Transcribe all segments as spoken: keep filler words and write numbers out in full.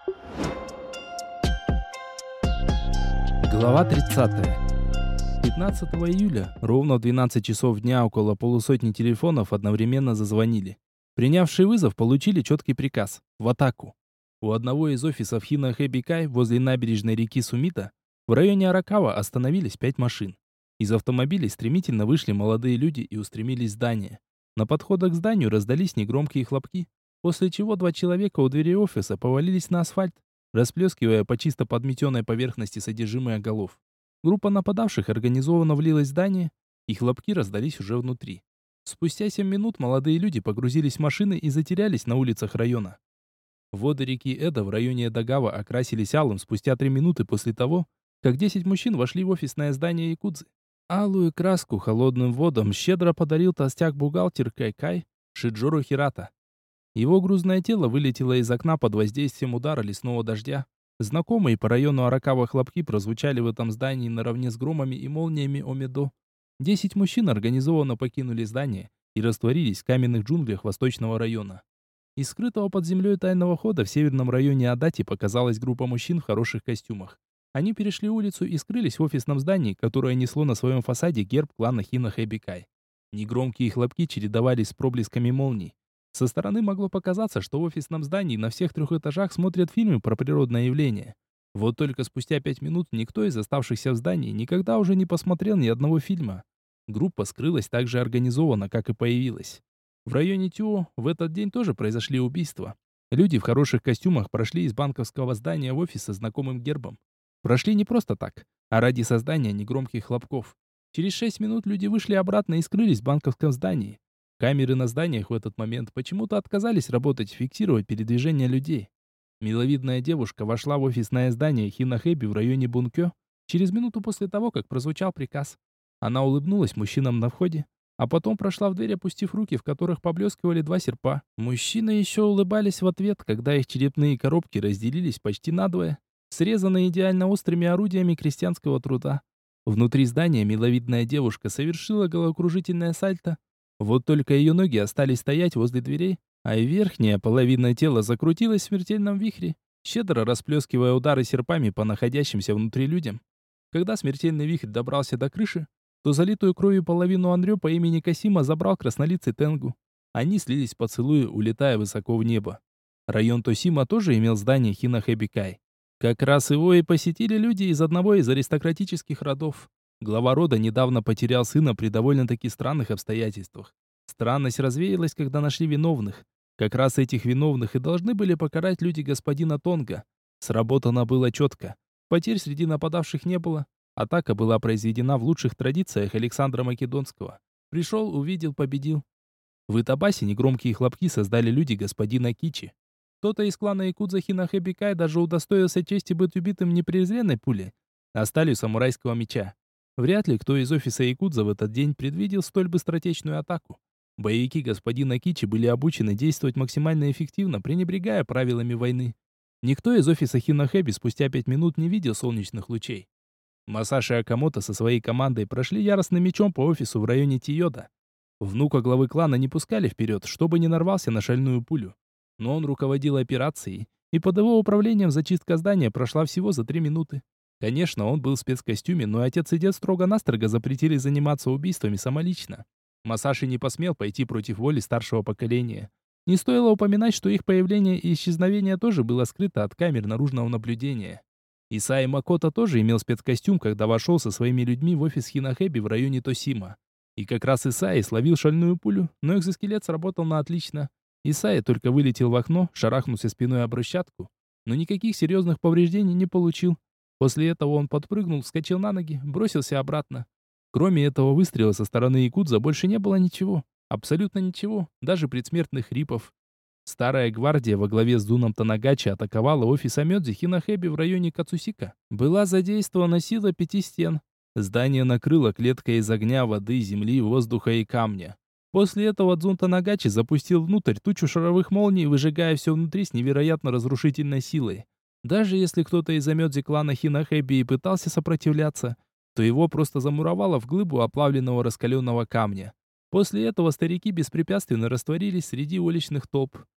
Глава тридцатая. пятнадцатого июля, ровно в двенадцать часов дня, около полусотни телефонов одновременно зазвонили. Принявшие вызов получили четкий приказ – в атаку. У одного из офисов Хинахэбикай возле набережной реки Сумита в районе Аракава остановились пять машин. Из автомобилей стремительно вышли молодые люди и устремились в здание. На подходах к зданию раздались негромкие хлопки, после чего два человека у двери офиса повалились на асфальт, расплескивая по чисто подметенной поверхности содержимое голов. Группа нападавших организованно влилась в здание, и хлопки раздались уже внутри. Спустя семь минут молодые люди погрузились в машины и затерялись на улицах района. Воды реки Эда в районе Эдагава окрасились алым спустя три минуты после того, как десять мужчин вошли в офисное здание якудзы. Алую краску холодным водам щедро подарил толстяк-бухгалтер Кайкай Шиджору Хирата. Его грузное тело вылетело из окна под воздействием удара лесного дождя. Знакомые по району Аракава хлопки прозвучали в этом здании наравне с громами и молниями Омедо. Десять мужчин организованно покинули здание и растворились в каменных джунглях восточного района. Из скрытого под землей тайного хода в северном районе Адати показалась группа мужчин в хороших костюмах. Они перешли улицу и скрылись в офисном здании, которое несло на своем фасаде герб клана Хинахэбикай. Негромкие хлопки чередовались с проблесками молний. Со стороны могло показаться, что в офисном здании на всех трех этажах смотрят фильмы про природное явление. Вот только спустя пять минут никто из оставшихся в здании никогда уже не посмотрел ни одного фильма. Группа скрылась так же организованно, как и появилась. В районе Тюо в этот день тоже произошли убийства. Люди в хороших костюмах прошли из банковского здания в офис со знакомым гербом. Прошли не просто так, а ради создания негромких хлопков. Через шесть минут люди вышли обратно и скрылись в банковском здании. Камеры на зданиях в этот момент почему-то отказались работать, фиксировать передвижение людей. Миловидная девушка вошла в офисное здание Хинахэби в районе Бункё через минуту после того, как прозвучал приказ. Она улыбнулась мужчинам на входе, а потом прошла в дверь, опустив руки, в которых поблескивали два серпа. Мужчины еще улыбались в ответ, когда их черепные коробки разделились почти надвое, срезанные идеально острыми орудиями крестьянского труда. Внутри здания миловидная девушка совершила головокружительное сальто. Вот только ее ноги остались стоять возле дверей, а и верхняя половина тела закрутилась в смертельном вихре, щедро расплескивая удары серпами по находящимся внутри людям. Когда смертельный вихрь добрался до крыши, то залитую кровью половину Анрё по имени Касима забрал краснолицый Тенгу. Они слились в поцелуи, улетая высоко в небо. Район Тосима тоже имел здание Хинахэбикай. Как раз его и посетили люди из одного из аристократических родов. Глава рода недавно потерял сына при довольно-таки странных обстоятельствах. Странность развеялась, когда нашли виновных. Как раз этих виновных и должны были покарать люди господина Тонга. Сработано было четко. Потерь среди нападавших не было. Атака была произведена в лучших традициях Александра Македонского. Пришел, увидел, победил. В Итабасе негромкие хлопки создали люди господина Кичи. Кто-то из клана якудза Хинахэбикай даже удостоился чести быть убитым не презренной пулей, а сталью самурайского меча. Вряд ли кто из офиса якудза в этот день предвидел столь быстротечную атаку. Боевики господина Кичи были обучены действовать максимально эффективно, пренебрегая правилами войны. Никто из офиса Хинахэби спустя пять минут не видел солнечных лучей. Масаши Акамото со своей командой прошли яростным мечом по офису в районе Тиода. Внука главы клана не пускали вперед, чтобы не нарвался на шальную пулю. Но он руководил операцией, и под его управлением зачистка здания прошла всего за три минуты. Конечно, он был в спецкостюме, но отец и дед строго-настрого запретили заниматься убийствами самолично. Масаши не посмел пойти против воли старшего поколения. Не стоило упоминать, что их появление и исчезновение тоже было скрыто от камер наружного наблюдения. Исаи Макото тоже имел спецкостюм, когда вошел со своими людьми в офис Хинахэби в районе Тосима. И как раз Исаи словил шальную пулю, но экзоскелет сработал на отлично. Исаи только вылетел в окно, шарахнулся спиной об брусчатку, но никаких серьезных повреждений не получил. После этого он подпрыгнул, вскочил на ноги, бросился обратно. Кроме этого выстрела со стороны якудза больше не было ничего. Абсолютно ничего, даже предсмертных хрипов. Старая гвардия во главе с Дуном Танагачи атаковала офис Амёдзи Хинахэби в районе Кацусика. Была задействована сила пяти стен. Здание накрыло клеткой из огня, воды, земли, воздуха и камня. После этого Дзун Танагачи запустил внутрь тучу шаровых молний, выжигая все внутри с невероятно разрушительной силой. Даже если кто-то из Амёдзи клана Хинахэби и пытался сопротивляться, то его просто замуровало в глыбу оплавленного раскаленного камня. После этого старики беспрепятственно растворились среди уличных толп.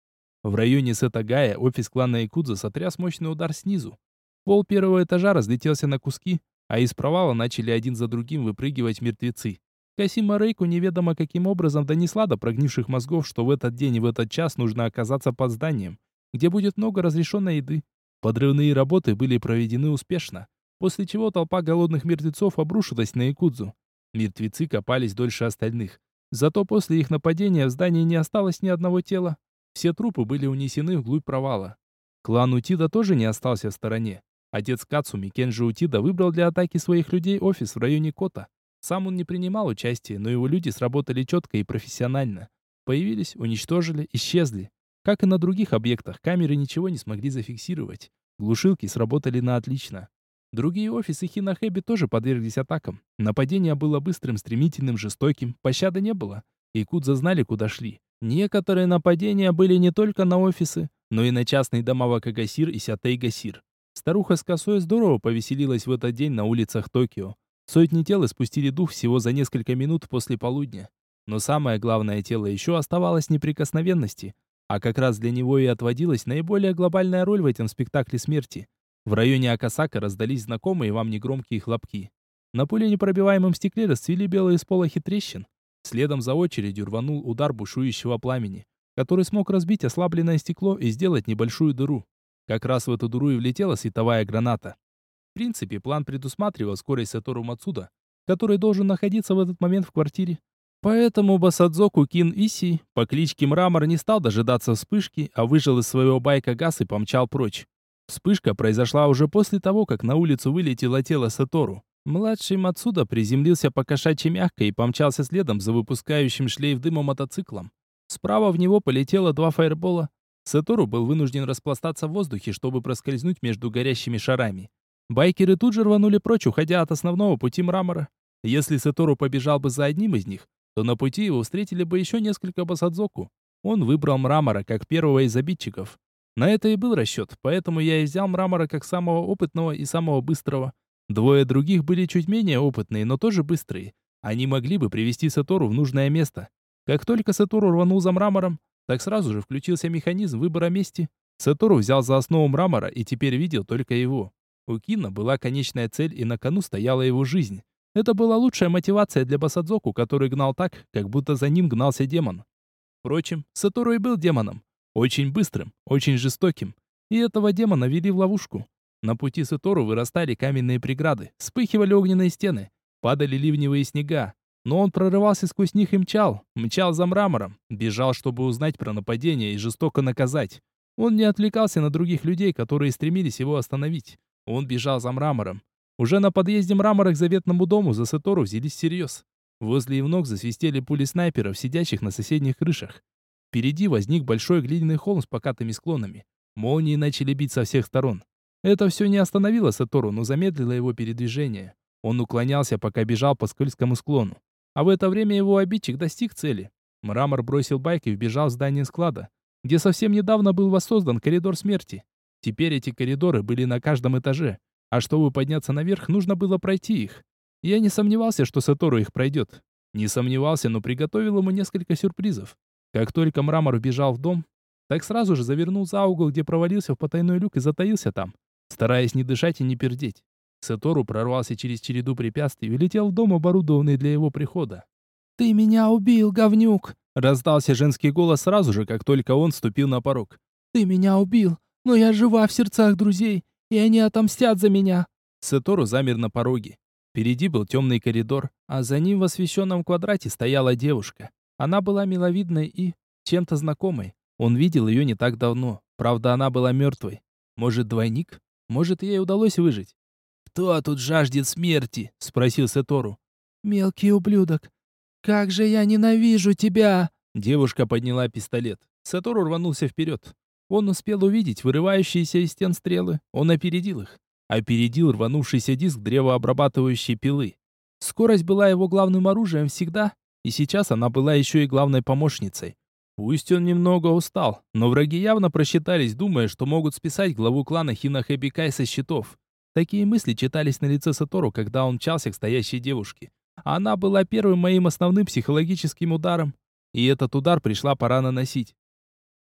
В районе Сетагая офис клана Якудза сотряс мощный удар снизу. Пол первого этажа разлетелся на куски, а из провала начали один за другим выпрыгивать мертвецы. Касима Рейку неведомо каким образом донесла до прогнивших мозгов, что в этот день и в этот час нужно оказаться под зданием, где будет много разрешенной еды. Подрывные работы были проведены успешно, после чего толпа голодных мертвецов обрушилась на Якудзу. Мертвецы копались дольше остальных. Зато после их нападения в здании не осталось ни одного тела. Все трупы были унесены вглубь провала. Клан Утида тоже не остался в стороне. Отец Кацуми, Кенджи Утида, выбрал для атаки своих людей офис в районе Кота. Сам он не принимал участия, но его люди сработали четко и профессионально. Появились, уничтожили, исчезли. Как и на других объектах, камеры ничего не смогли зафиксировать. Глушилки сработали на отлично. Другие офисы Хинахэби тоже подверглись атакам. Нападение было быстрым, стремительным, жестоким, пощады не было. Якудза знали, куда шли. Некоторые нападения были не только на офисы, но и на частные дома Вакагасир и Сятэй-Гасир. Старуха с косой здорово повеселилась в этот день на улицах Токио. Сотни тел испустили дух всего за несколько минут после полудня. Но самое главное, тело еще оставалось в неприкосновенности, а как раз для него и отводилась наиболее глобальная роль в этом спектакле смерти. В районе Акасака раздались знакомые вам негромкие хлопки. На пуленепробиваемом стекле расцвели белые сполохи трещин. Следом за очередью рванул удар бушующего пламени, который смог разбить ослабленное стекло и сделать небольшую дыру. Как раз в эту дыру и влетела световая граната. В принципе, план предусматривал скорость Сатору Мацуда, который должен находиться в этот момент в квартире. Поэтому Басадзоку Кин Иси по кличке Мрамор не стал дожидаться вспышки, а выжал из своего байка газ и помчал прочь. Вспышка произошла уже после того, как на улицу вылетело тело Сатору. Младший Мацуда приземлился по-кошачьи мягко и помчался следом за выпускающим шлейф дыма мотоциклом. Справа в него полетело два фаербола. Сатору был вынужден распластаться в воздухе, чтобы проскользнуть между горящими шарами. Байкеры тут же рванули прочь, уходя от основного пути Мрамора. Если Сатору побежал бы за одним из них, то на пути его встретили бы еще несколько Басадзоку. Он выбрал Мрамора как первого из обидчиков. На это и был расчет, поэтому я и взял Мрамора как самого опытного и самого быстрого. Двое других были чуть менее опытные, но тоже быстрые. Они могли бы привести Сатору в нужное место. Как только Сатору рванул за Мрамором, так сразу же включился механизм выбора мести. Сатору взял за основу Мрамора и теперь видел только его. У Кина была конечная цель, и на кону стояла его жизнь. Это была лучшая мотивация для Басадзоку, который гнал так, как будто за ним гнался демон. Впрочем, Сатору и был демоном. Очень быстрым, очень жестоким. И этого демона вели в ловушку. На пути Сатору вырастали каменные преграды, вспыхивали огненные стены, падали ливневые снега. Но он прорывался сквозь них и мчал, мчал за Мрамором, бежал, чтобы узнать про нападение и жестоко наказать. Он не отвлекался на других людей, которые стремились его остановить. Он бежал за Мрамором. Уже на подъезде Мрамора к заветному дому за Сатору взялись всерьез. Возле их ног засвистели пули снайперов, сидящих на соседних крышах. Впереди возник большой глиняный холм с покатыми склонами. Молнии начали бить со всех сторон. Это все не остановило Сатору, но замедлило его передвижение. Он уклонялся, пока бежал по скользкому склону. А в это время его обидчик достиг цели. Мрамор бросил байк и вбежал в здание склада, где совсем недавно был воссоздан коридор смерти. Теперь эти коридоры были на каждом этаже, а чтобы подняться наверх, нужно было пройти их. Я не сомневался, что Сатору их пройдет. Не сомневался, но приготовил ему несколько сюрпризов. Как только Мрамор вбежал в дом, так сразу же завернул за угол, где провалился в потайной люк и затаился там, стараясь не дышать и не пердеть. Сатору прорвался через череду препятствий и улетел в дом, оборудованный для его прихода. «Ты меня убил, говнюк!» Раздался женский голос сразу же, как только он ступил на порог. «Ты меня убил, но я жива в сердцах друзей, и они отомстят за меня!» Сатору замер на пороге. Впереди был темный коридор, а за ним в освещенном квадрате стояла девушка. Она была миловидной и чем-то знакомой. Он видел ее не так давно. Правда, она была мертвой. Может, двойник? Может, ей удалось выжить? «Кто тут жаждет смерти?» — спросил Сатору. «Мелкий ублюдок! Как же я ненавижу тебя!» Девушка подняла пистолет. Сатору рванулся вперед. Он успел увидеть вырывающиеся из стен стрелы. Он опередил их. Опередил рванувшийся диск древообрабатывающей пилы. Скорость была его главным оружием всегда, и сейчас она была еще и главной помощницей. Пусть он немного устал, но враги явно просчитались, думая, что могут списать главу клана Хинахэбикай со счетов. Такие мысли читались на лице Сатору, когда он мчался к стоящей девушке. Она была первым моим основным психологическим ударом, и этот удар пришла пора наносить.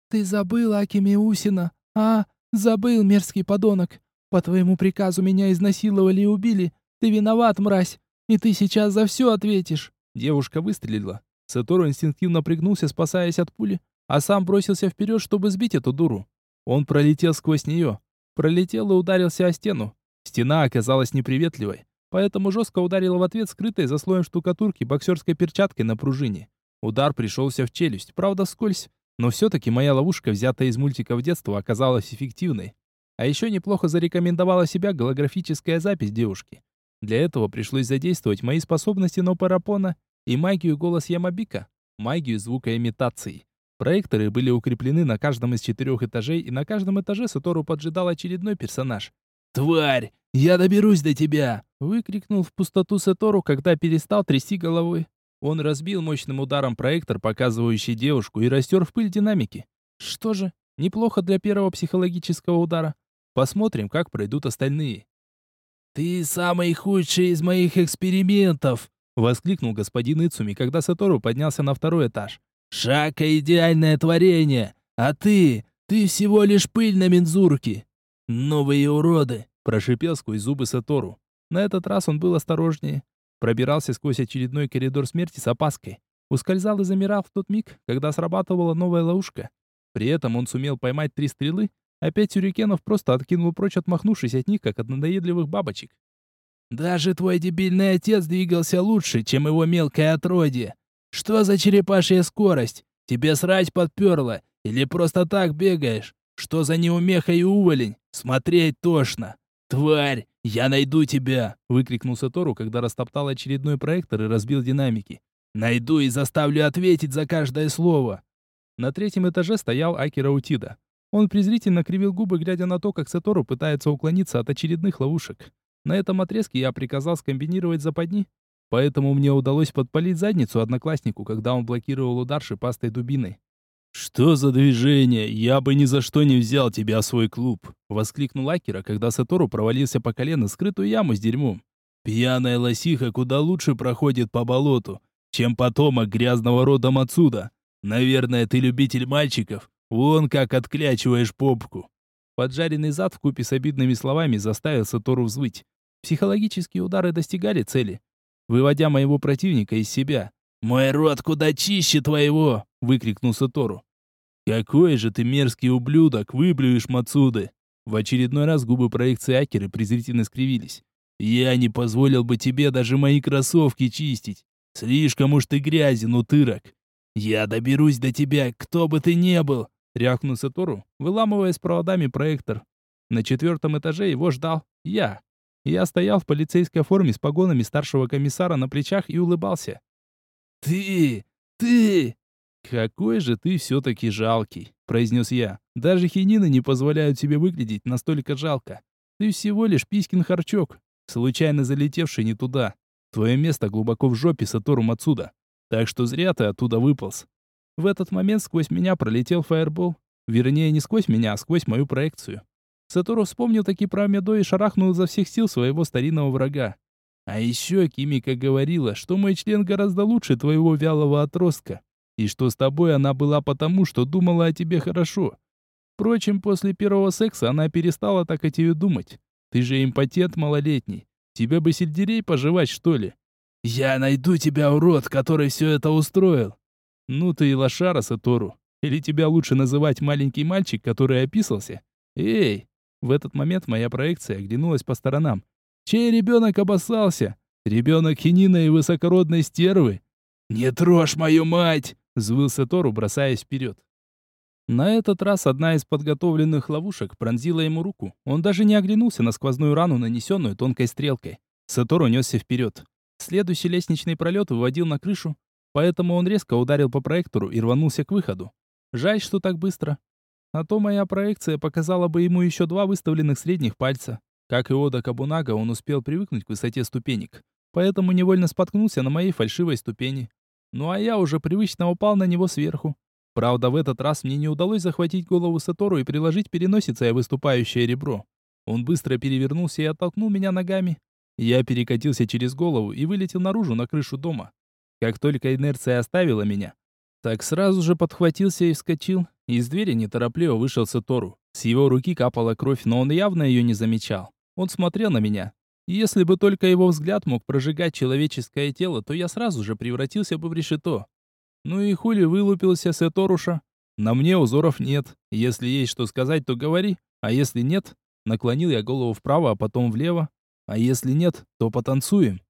«Ты забыл, Акими Усина? А, забыл, мерзкий подонок. По твоему приказу меня изнасиловали и убили. Ты виноват, мразь, и ты сейчас за все ответишь». Девушка выстрелила. Сатору инстинктивно пригнулся, спасаясь от пули, а сам бросился вперед, чтобы сбить эту дуру. Он пролетел сквозь нее. Пролетел и ударился о стену. Стена оказалась неприветливой, поэтому жестко ударила в ответ скрытой за слоем штукатурки боксерской перчаткой на пружине. Удар пришелся в челюсть, правда вскользь, но все-таки моя ловушка, взятая из мультиков детства, оказалась эффективной. А еще неплохо зарекомендовала себя голографическая запись девушки. Для этого пришлось задействовать мои способности Нопарапона и магию голос Ямабика, магию звукоимитации. Проекторы были укреплены на каждом из четырех этажей, и на каждом этаже Сатору поджидал очередной персонаж. «Тварь! Я доберусь до тебя!» — выкрикнул в пустоту Сатору, когда перестал трясти головой. Он разбил мощным ударом проектор, показывающий девушку, и растер в пыль динамики. Что же, неплохо для первого психологического удара. Посмотрим, как пройдут остальные. «Ты самый худший из моих экспериментов!» — воскликнул господин Ицуми, когда Сатору поднялся на второй этаж. «Шака — идеальное творение, а ты, ты всего лишь пыль на мензурке!» «Новые уроды!» — прошипел сквозь зубы Сатору. На этот раз он был осторожнее. Пробирался сквозь очередной коридор смерти с опаской. Ускользал и замирал в тот миг, когда срабатывала новая ловушка. При этом он сумел поймать три стрелы, а пять сюрикенов просто откинул прочь, отмахнувшись от них, как от надоедливых бабочек. «Даже твой дебильный отец двигался лучше, чем его мелкое отродье. Что за черепашья скорость? Тебе срать подперло? Или просто так бегаешь? Что за неумеха и уволень? Смотреть тошно! Тварь, я найду тебя!» — выкрикнул Сатору, когда растоптал очередной проектор и разбил динамики. «Найду и заставлю ответить за каждое слово!» На третьем этаже стоял Акира Утида. Он презрительно кривил губы, глядя на то, как Сатору пытается уклониться от очередных ловушек. На этом отрезке я приказал скомбинировать западни, поэтому мне удалось подпалить задницу однокласснику, когда он блокировал удар шипастой дубиной. «Что за движение? Я бы ни за что не взял тебя в свой клуб!» — воскликнул Акира, когда Сатору провалился по колено в скрытую яму с дерьмом. «Пьяная лосиха куда лучше проходит по болоту, чем потомок грязного рода Мацуда. Наверное, ты любитель мальчиков. Вон как отклячиваешь попку!» Поджаренный зад вкупе с обидными словами заставил Сатору взвыть. Психологические удары достигали цели, выводя моего противника из себя. «Мой рот куда чище твоего!» — выкрикнул Сатору. «Какой же ты мерзкий ублюдок, выблюешь Мацуды!» В очередной раз губы проекции Акиры презрительно скривились. «Я не позволил бы тебе даже мои кроссовки чистить. Слишком уж ты грязен, утырок. Я доберусь до тебя, кто бы ты ни был!» — рявкнул Сатору, выламывая с проводами проектор. На четвертом этаже его ждал я. Я стоял в полицейской форме с погонами старшего комиссара на плечах и улыбался. «Ты! Ты!» «Какой же ты все-таки жалкий!» — произнес я. «Даже хинины не позволяют себе выглядеть настолько жалко. Ты всего лишь писькин харчок, случайно залетевший не туда. Твое место глубоко в жопе Сатору Мацуда. Так что зря ты оттуда выполз». В этот момент сквозь меня пролетел фаербол. Вернее, не сквозь меня, а сквозь мою проекцию. Сатору вспомнил таки про Амедо и шарахнул изо всех сил своего старинного врага. А еще Кимика говорила, что мой член гораздо лучше твоего вялого отростка, и что с тобой она была потому, что думала о тебе хорошо. Впрочем, после первого секса она перестала так о тебе думать. Ты же импотент малолетний. Тебе бы сельдерей пожевать, что ли? «Я найду тебя, урод, который все это устроил!» «Ну ты и лошара, Сатору. Или тебя лучше называть маленький мальчик, который описался? Эй!» В этот момент моя проекция оглянулась по сторонам. «Чей ребенок обоссался? Ребенок хинина и высокородной стервы?» «Не трожь мою мать!» — взвыл Сатору, бросаясь вперед. На этот раз одна из подготовленных ловушек пронзила ему руку. Он даже не оглянулся на сквозную рану, нанесенную тонкой стрелкой. Сатору несся вперед. Следующий лестничный пролет выводил на крышу, поэтому он резко ударил по проектору и рванулся к выходу. Жаль, что так быстро. А то моя проекция показала бы ему еще два выставленных средних пальца. Как и Ода Кабунага, он успел привыкнуть к высоте ступенек, поэтому невольно споткнулся на моей фальшивой ступени. Ну а я уже привычно упал на него сверху. Правда, в этот раз мне не удалось захватить голову Сатору и приложить переносицей выступающее ребро. Он быстро перевернулся и оттолкнул меня ногами. Я перекатился через голову и вылетел наружу на крышу дома. Как только инерция оставила меня, Так сразу же подхватился и вскочил. Из двери неторопливо вышел Сатору. С его руки капала кровь, но он явно ее не замечал. Он смотрел на меня. И если бы только его взгляд мог прожигать человеческое тело, то я сразу же превратился бы в решето. Ну и хули вылупился Саторуша? На мне узоров нет. Если есть что сказать, то говори. А если нет, наклонил я голову вправо, а потом влево. А если нет, то потанцуем.